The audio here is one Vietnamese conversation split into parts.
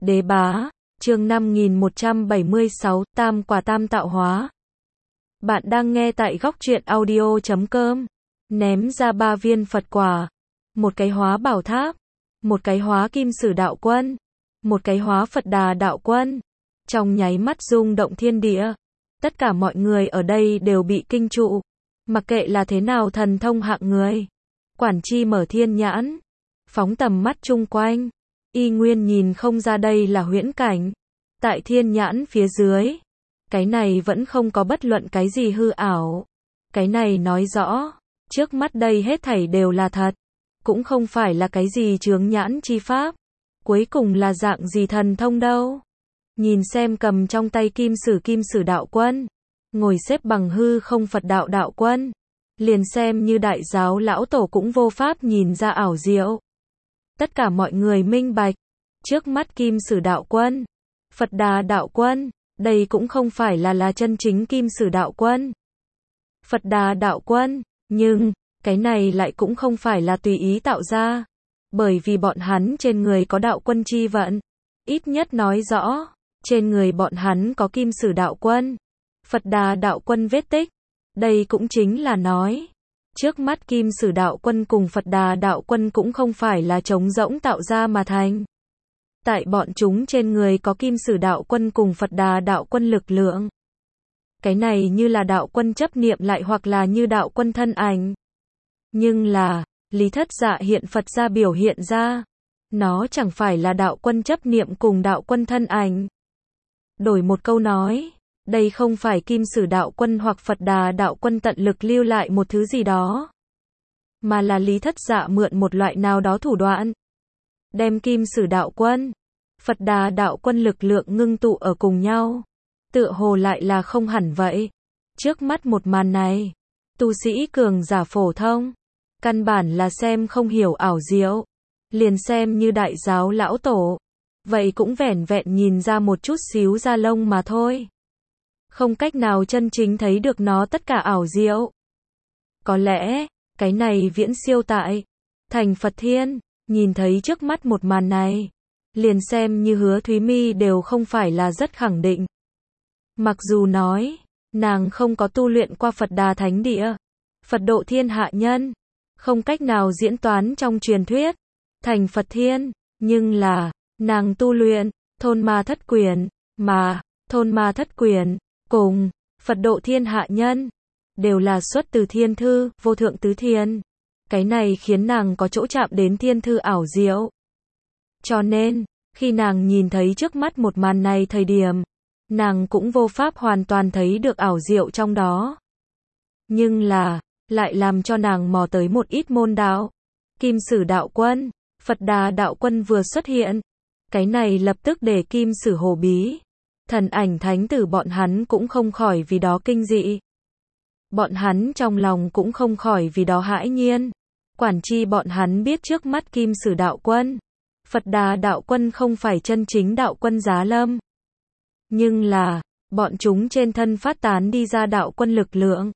Đế bá, chương 5176, Tam quả tam tạo hóa. Bạn đang nghe tại góc truyện audio.com. Ném ra 3 viên Phật quả. Một cái hóa bảo tháp. Một cái hóa kim sử đạo quân. Một cái hóa Phật Đà đạo quân. Trong nháy mắt rung động thiên địa. Tất cả mọi người ở đây đều bị kinh trụ. Mặc kệ là thế nào thần thông hạng người. Quản chi mở thiên nhãn. Phóng tầm mắt chung quanh. Y nguyên nhìn không ra đây là huyễn cảnh. Tại thiên nhãn phía dưới. Cái này vẫn không có bất luận cái gì hư ảo. Cái này nói rõ. Trước mắt đây hết thảy đều là thật. Cũng không phải là cái gì chướng nhãn chi pháp. Cuối cùng là dạng gì thần thông đâu. Nhìn xem cầm trong tay kim sử đạo quân. Ngồi xếp bằng hư không Phật đạo đạo quân. Liền xem như đại giáo lão tổ cũng vô pháp nhìn ra ảo diệu. Tất cả mọi người minh bạch. Trước mắt kim sử đạo quân. Phật Đà đạo quân. Đây cũng không phải là chân chính kim sử đạo quân. Phật Đà đạo quân. Nhưng, cái này lại cũng không phải là tùy ý tạo ra. Bởi vì bọn hắn trên người có đạo quân chi vận. Ít nhất nói rõ. Trên người bọn hắn có kim sử đạo quân. Phật Đà đạo quân vết tích. Đây cũng chính là nói. Trước mắt kim sử đạo quân cùng Phật Đà đạo quân cũng không phải là trống rỗng tạo ra mà thành. Tại bọn chúng trên người có kim sử đạo quân cùng Phật Đà đạo quân lực lượng. Cái này như là đạo quân chấp niệm lại hoặc là như đạo quân thân ảnh. Nhưng là, Lý Thất Dạ hiện Phật ra biểu hiện ra. Nó chẳng phải là đạo quân chấp niệm cùng đạo quân thân ảnh. Đổi một câu nói, đây không phải kim sử đạo quân hoặc Phật Đà đạo quân tận lực lưu lại một thứ gì đó. Mà là Lý Thất Dạ mượn một loại nào đó thủ đoạn. Đem kim sử đạo quân, Phật Đà đạo quân lực lượng ngưng tụ ở cùng nhau. Tựa hồ lại là không hẳn vậy. Trước mắt một màn này, tu sĩ cường giả phổ thông, căn bản là xem không hiểu ảo diệu. Liền xem như đại giáo lão tổ. Vậy cũng vẻn vẹn nhìn ra một chút xíu da lông mà thôi. Không cách nào chân chính thấy được nó tất cả ảo diệu. Có lẽ, cái này viễn siêu tại thành Phật Thiên, nhìn thấy trước mắt một màn này, liền xem như Hứa Thúy Mi đều không phải là rất khẳng định. Mặc dù nói, nàng không có tu luyện qua Phật Đà Thánh Địa, Phật độ thiên hạ nhân, không cách nào diễn toán trong truyền thuyết, thành Phật Thiên, nhưng là, nàng tu luyện, thôn ma thất quyền, mà, thôn ma thất quyền, cùng, Phật độ thiên hạ nhân, đều là xuất từ thiên thư, vô thượng tứ thiên. Cái này khiến nàng có chỗ chạm đến thiên thư ảo diệu. Cho nên, khi nàng nhìn thấy trước mắt một màn này thời điểm, nàng cũng vô pháp hoàn toàn thấy được ảo diệu trong đó. Nhưng là, lại làm cho nàng mò tới một ít môn đạo. Kim sử đạo quân, Phật Đà đạo quân vừa xuất hiện. Cái này lập tức để kim sử hồ bí. Thần ảnh thánh tử bọn hắn cũng không khỏi vì đó kinh dị. Bọn hắn trong lòng cũng không khỏi vì đó hãi nhiên. Quản chi bọn hắn biết trước mắt kim sử đạo quân, Phật Đà đạo quân không phải chân chính đạo quân giá lâm. Nhưng là, bọn chúng trên thân phát tán đi ra đạo quân lực lượng.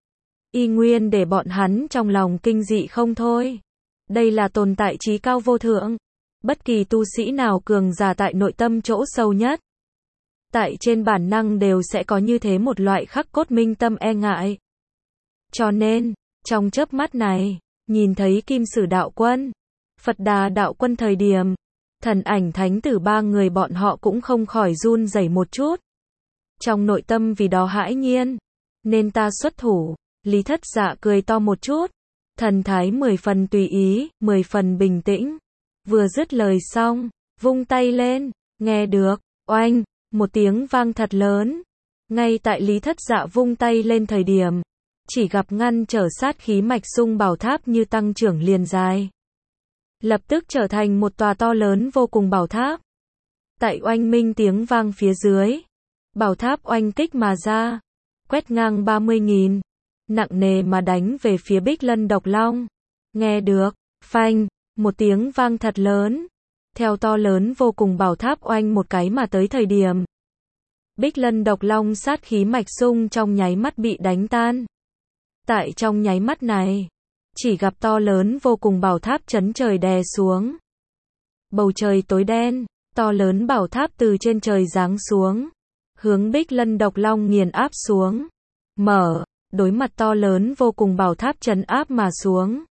Y nguyên để bọn hắn trong lòng kinh dị không thôi. Đây là tồn tại trí cao vô thượng. Bất kỳ tu sĩ nào cường giả tại nội tâm chỗ sâu nhất. Tại trên bản năng đều sẽ có như thế một loại khắc cốt minh tâm e ngại. Cho nên, trong chớp mắt này, nhìn thấy kim sử đạo quân, Phật Đà đạo quân thời điểm, thần ảnh thánh tử ba người bọn họ cũng không khỏi run rẩy một chút. Trong nội tâm vì đó hãi nhiên, nên ta xuất thủ. Lý Thất Dạ cười to một chút, thần thái 10 phần tùy ý, 10 phần bình tĩnh. Vừa dứt lời xong, vung tay lên, nghe được, oanh, một tiếng vang thật lớn. Ngay tại Lý Thất Dạ vung tay lên thời điểm, chỉ gặp ngăn trở sát khí mạch sung bảo tháp như tăng trưởng liền dài. Lập tức trở thành một tòa to lớn vô cùng bảo tháp. Tại oanh minh tiếng vang phía dưới, bảo tháp oanh kích mà ra, quét ngang 30.000, nặng nề mà đánh về phía Bích Lân Độc Long. Nghe được, phanh, một tiếng vang thật lớn, theo to lớn vô cùng bảo tháp oanh một cái mà tới thời điểm. Bích Lân Độc Long sát khí mạch sung trong nháy mắt bị đánh tan. Tại trong nháy mắt này, chỉ gặp to lớn vô cùng bảo tháp chấn trời đè xuống. Bầu trời tối đen, To lớn bảo tháp từ trên trời giáng xuống, hướng Bích Lân Độc Long nghiền áp xuống. Mở, đối mặt to lớn vô cùng bảo tháp trấn áp mà xuống.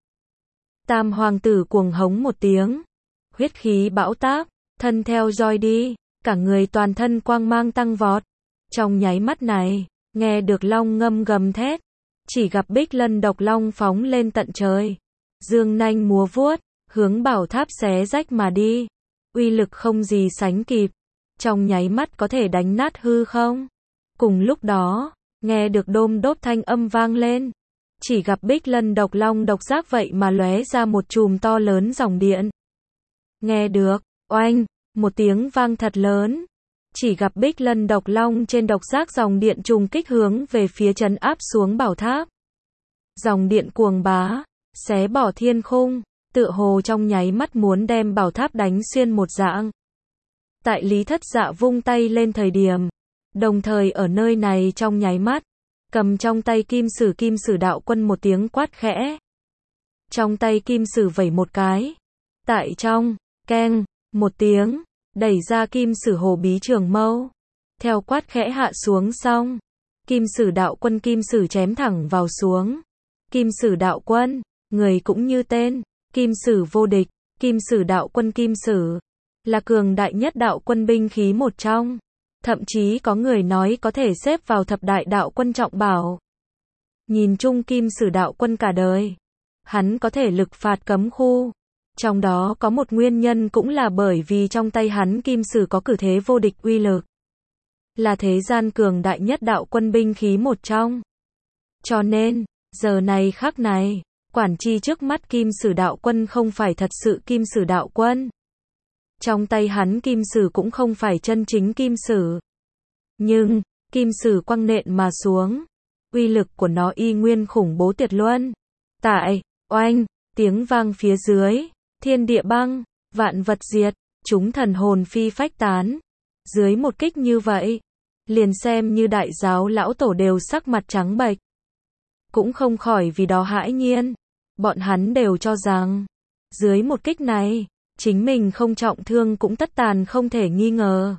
Tam hoàng tử cuồng hống một tiếng, huyết khí bão táp, thân theo roi đi, cả người toàn thân quang mang tăng vọt. Trong nháy mắt này, nghe được long ngâm gầm thét, chỉ gặp Bích Lân Độc Long phóng lên tận trời, dương nanh múa vuốt, hướng bảo tháp xé rách mà đi. Uy lực không gì sánh kịp, trong nháy mắt có thể đánh nát hư không. Cùng lúc đó, nghe được đôm đốp thanh âm vang lên, chỉ gặp Bích Lân Độc Long độc giác vậy mà lóe ra một chùm to lớn dòng điện. Nghe được, oanh, một tiếng vang thật lớn, chỉ gặp Bích Lân Độc Long trên độc giác dòng điện trùng kích hướng về phía trấn áp xuống bảo tháp. Dòng điện cuồng bá, xé bỏ thiên khung, tựa hồ trong nháy mắt muốn đem bảo tháp đánh xuyên một dạng. Tại Lý Thất Dạ vung tay lên thời điểm, đồng thời ở nơi này trong nháy mắt, cầm trong tay kim sử đạo quân một tiếng quát khẽ. Trong tay kim sử vẩy một cái, tại trong, keng, một tiếng, đẩy ra kim sử hồ bí trường mâu. Theo quát khẽ hạ xuống xong, kim sử đạo quân kim sử chém thẳng vào xuống. Kim sử đạo quân, người cũng như tên, kim sử vô địch, kim sử đạo quân kim sử, là cường đại nhất đạo quân binh khí một trong. Thậm chí có người nói có thể xếp vào thập đại đạo quân trọng bảo. Nhìn chung kim sử đạo quân cả đời, hắn có thể lực phạt cấm khu. Trong đó có một nguyên nhân cũng là bởi vì trong tay hắn kim sử có cử thế vô địch uy lực. Là thế gian cường đại nhất đạo quân binh khí một trong. Cho nên, giờ này khắc này, quản chi trước mắt kim sử đạo quân không phải thật sự kim sử đạo quân. Trong tay hắn kim sử cũng không phải chân chính kim sử. Nhưng, kim sử quăng nện mà xuống, uy lực của nó y nguyên khủng bố tuyệt luân. Tại, oanh, tiếng vang phía dưới, thiên địa băng, vạn vật diệt, chúng thần hồn phi phách tán. Dưới một kích như vậy, liền xem như đại giáo lão tổ đều sắc mặt trắng bệch. Cũng không khỏi vì đó hãi nhiên. Bọn hắn đều cho rằng, dưới một kích này, chính mình không trọng thương cũng tất tàn không thể nghi ngờ.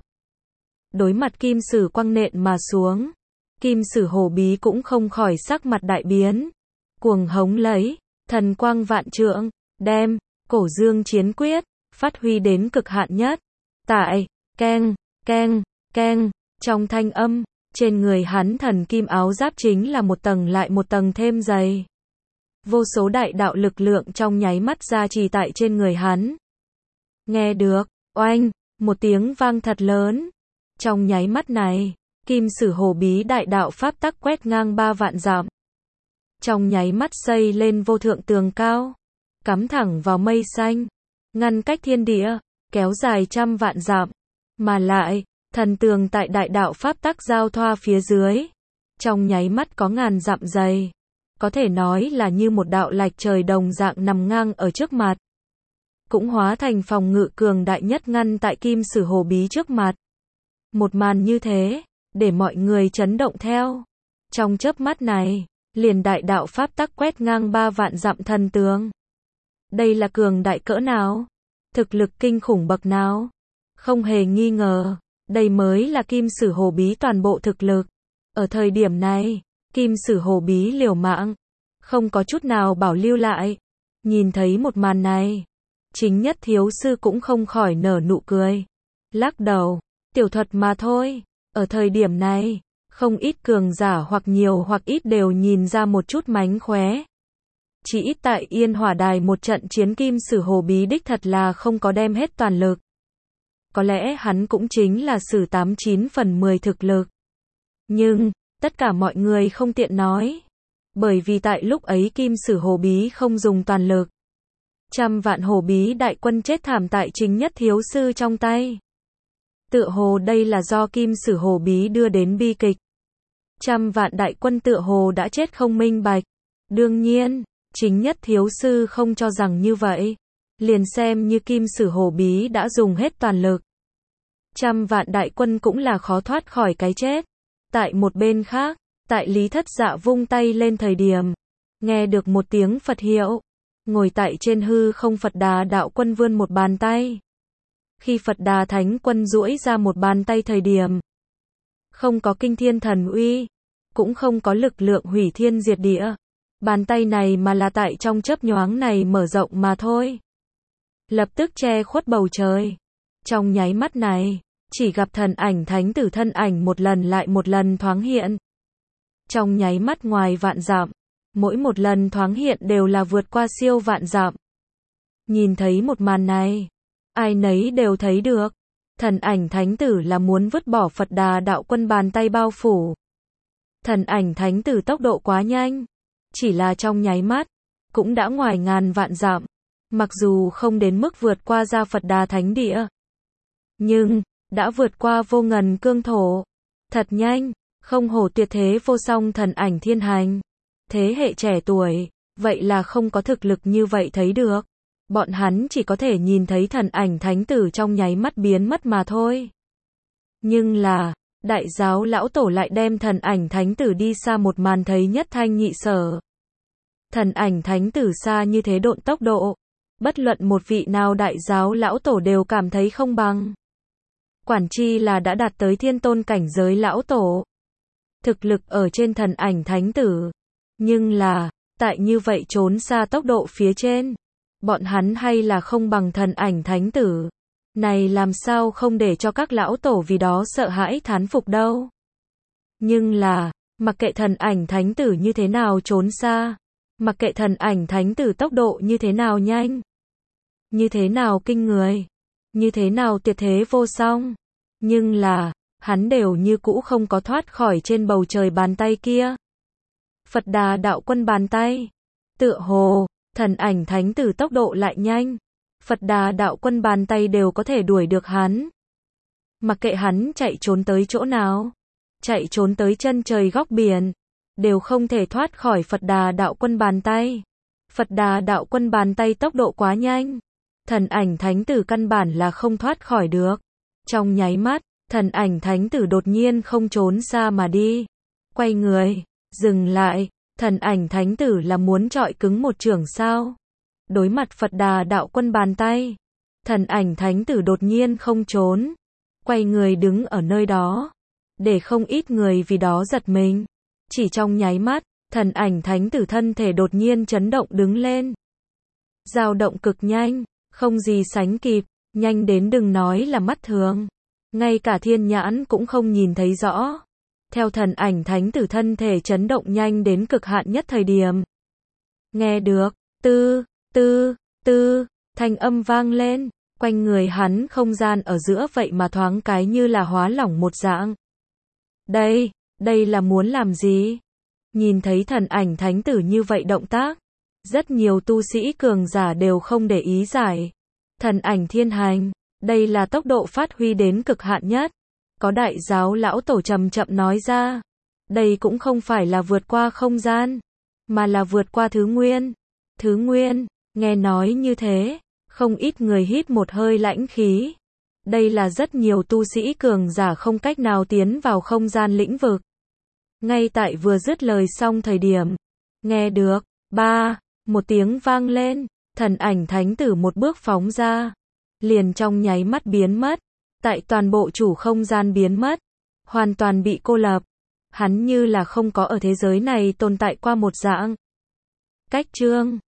Đối mặt kim sử quăng nện mà xuống, kim sử hồ bí cũng không khỏi sắc mặt đại biến. Cuồng hống lấy, thần quang vạn trượng, đem, cổ dương chiến quyết, phát huy đến cực hạn nhất. Tại, keng, keng, keng, trong thanh âm, trên người hắn thần kim áo giáp chính là một tầng lại một tầng thêm dày. Vô số đại đạo lực lượng trong nháy mắt ra trì tại trên người hắn. Nghe được, oanh, một tiếng vang thật lớn. Trong nháy mắt này, kim sử hồ bí đại đạo pháp tắc quét ngang 3 vạn dặm. Trong nháy mắt xây lên vô thượng tường cao, cắm thẳng vào mây xanh, ngăn cách thiên địa, kéo dài trăm vạn dặm. Mà lại, thần tường tại đại đạo pháp tắc giao thoa phía dưới, trong nháy mắt có ngàn dặm dày. Có thể nói là như một đạo lạch trời đồng dạng nằm ngang ở trước mặt. Cũng hóa thành phòng ngự cường đại nhất ngăn tại kim sử hồ bí trước mặt. Một màn như thế, để mọi người chấn động theo. Trong chớp mắt này, liền đại đạo pháp tắc quét ngang 3 vạn dặm thần tường. Đây là cường đại cỡ nào? Thực lực kinh khủng bậc nào? Không hề nghi ngờ, đây mới là kim sử hồ bí toàn bộ thực lực. Ở thời điểm này, kim sử hồ bí liều mạng, không có chút nào bảo lưu lại. Nhìn thấy một màn này, chính nhất thiếu sư cũng không khỏi nở nụ cười. Lắc đầu, tiểu thuật mà thôi. Ở thời điểm này, không ít cường giả hoặc nhiều hoặc ít đều nhìn ra một chút mánh khóe. Chỉ ít tại Yên Hỏa Đài một trận chiến kim sử hồ bí đích thật là không có đem hết toàn lực. Có lẽ hắn cũng chính là sử 89 phần 10 thực lực. Nhưng, tất cả mọi người không tiện nói. Bởi vì tại lúc ấy kim sử hồ bí không dùng toàn lực. Trăm vạn hồ bí đại quân chết thảm tại chính nhất thiếu sư trong tay. Tựa hồ đây là do kim sử hồ bí đưa đến bi kịch. Trăm vạn đại quân tựa hồ đã chết không minh bạch. Đương nhiên, chính nhất thiếu sư không cho rằng như vậy. Liền xem như kim sử hồ bí đã dùng hết toàn lực. Trăm vạn đại quân cũng là khó thoát khỏi cái chết. Tại một bên khác, tại Lý Thất Dạ vung tay lên thời điểm, nghe được một tiếng Phật hiệu, ngồi tại trên hư không Phật Đà đạo quân vươn một bàn tay. Khi Phật Đà Thánh Quân duỗi ra một bàn tay thời điểm, không có kinh thiên thần uy, cũng không có lực lượng hủy thiên diệt địa. Bàn tay này mà là tại trong chớp nhoáng này mở rộng mà thôi. Lập tức che khuất bầu trời. Trong nháy mắt này, chỉ gặp thần ảnh thánh tử thân ảnh một lần lại một lần thoáng hiện. Trong nháy mắt ngoài vạn dặm, mỗi một lần thoáng hiện đều là vượt qua siêu vạn dặm. Nhìn thấy một màn này, ai nấy đều thấy được. Thần ảnh thánh tử là muốn vứt bỏ Phật Đà đạo quân bàn tay bao phủ. Thần ảnh thánh tử tốc độ quá nhanh, chỉ là trong nháy mắt, cũng đã ngoài ngàn vạn dặm. Mặc dù không đến mức vượt qua ra Phật Đà thánh địa, nhưng đã vượt qua vô ngần cương thổ. Thật nhanh, không hổ tuyệt thế vô song thần ảnh thiên hành. Thế hệ trẻ tuổi, vậy là không có thực lực như vậy thấy được. Bọn hắn chỉ có thể nhìn thấy thần ảnh thánh tử trong nháy mắt biến mất mà thôi. Nhưng là, đại giáo lão tổ lại đem thần ảnh thánh tử đi xa một màn thấy nhất thanh nhị sở. Thần ảnh thánh tử xa như thế độn tốc độ, bất luận một vị nào đại giáo lão tổ đều cảm thấy không bằng. Quản chi là đã đạt tới thiên tôn cảnh giới lão tổ. Thực lực ở trên thần ảnh thánh tử. Nhưng là, tại như vậy trốn xa tốc độ phía trên, bọn hắn hay là không bằng thần ảnh thánh tử. Này làm sao không để cho các lão tổ vì đó sợ hãi thán phục đâu. Nhưng là, mặc kệ thần ảnh thánh tử như thế nào trốn xa, mặc kệ thần ảnh thánh tử tốc độ như thế nào nhanh, như thế nào kinh người, như thế nào tuyệt thế vô song, nhưng là, hắn đều như cũ không có thoát khỏi trên bầu trời bàn tay kia. Phật Đà đạo quân bàn tay. Tựa hồ, thần ảnh thánh tử tốc độ lại nhanh. Phật Đà đạo quân bàn tay đều có thể đuổi được hắn. Mặc kệ hắn chạy trốn tới chỗ nào, chạy trốn tới chân trời góc biển, đều không thể thoát khỏi Phật Đà đạo quân bàn tay. Phật Đà đạo quân bàn tay tốc độ quá nhanh. Thần ảnh thánh tử căn bản là không thoát khỏi được. Trong nháy mắt, thần ảnh thánh tử đột nhiên không trốn xa mà đi. Quay người, dừng lại, thần ảnh thánh tử là muốn chọi cứng một chưởng sao? Đối mặt Phật Đà đạo quân bàn tay, thần ảnh thánh tử đột nhiên không trốn, quay người đứng ở nơi đó, để không ít người vì đó giật mình. Chỉ trong nháy mắt, thần ảnh thánh tử thân thể đột nhiên chấn động đứng lên. Dao động cực nhanh, không gì sánh kịp, nhanh đến đừng nói là mắt thường, ngay cả thiên nhãn cũng không nhìn thấy rõ. Theo thần ảnh thánh tử thân thể chấn động nhanh đến cực hạn nhất thời điểm, nghe được, tư, thanh âm vang lên, quanh người hắn không gian ở giữa vậy mà thoáng cái như là hóa lỏng một dạng. Đây là muốn làm gì? Nhìn thấy thần ảnh thánh tử như vậy động tác, rất nhiều tu sĩ cường giả đều không để ý giải. Thần ảnh thiên hành, đây là tốc độ phát huy đến cực hạn nhất. Có đại giáo lão tổ chậm chậm nói ra, đây cũng không phải là vượt qua không gian, mà là vượt qua thứ nguyên. Thứ nguyên, nghe nói như thế, không ít người hít một hơi lãnh khí. Đây là rất nhiều tu sĩ cường giả không cách nào tiến vào không gian lĩnh vực. Ngay tại vừa dứt lời xong thời điểm, nghe được, một tiếng vang lên, thần ảnh thánh tử một bước phóng ra, liền trong nháy mắt biến mất, tại toàn bộ chủ không gian biến mất, hoàn toàn bị cô lập, hắn như là không có ở thế giới này tồn tại qua một dạng. Cách chương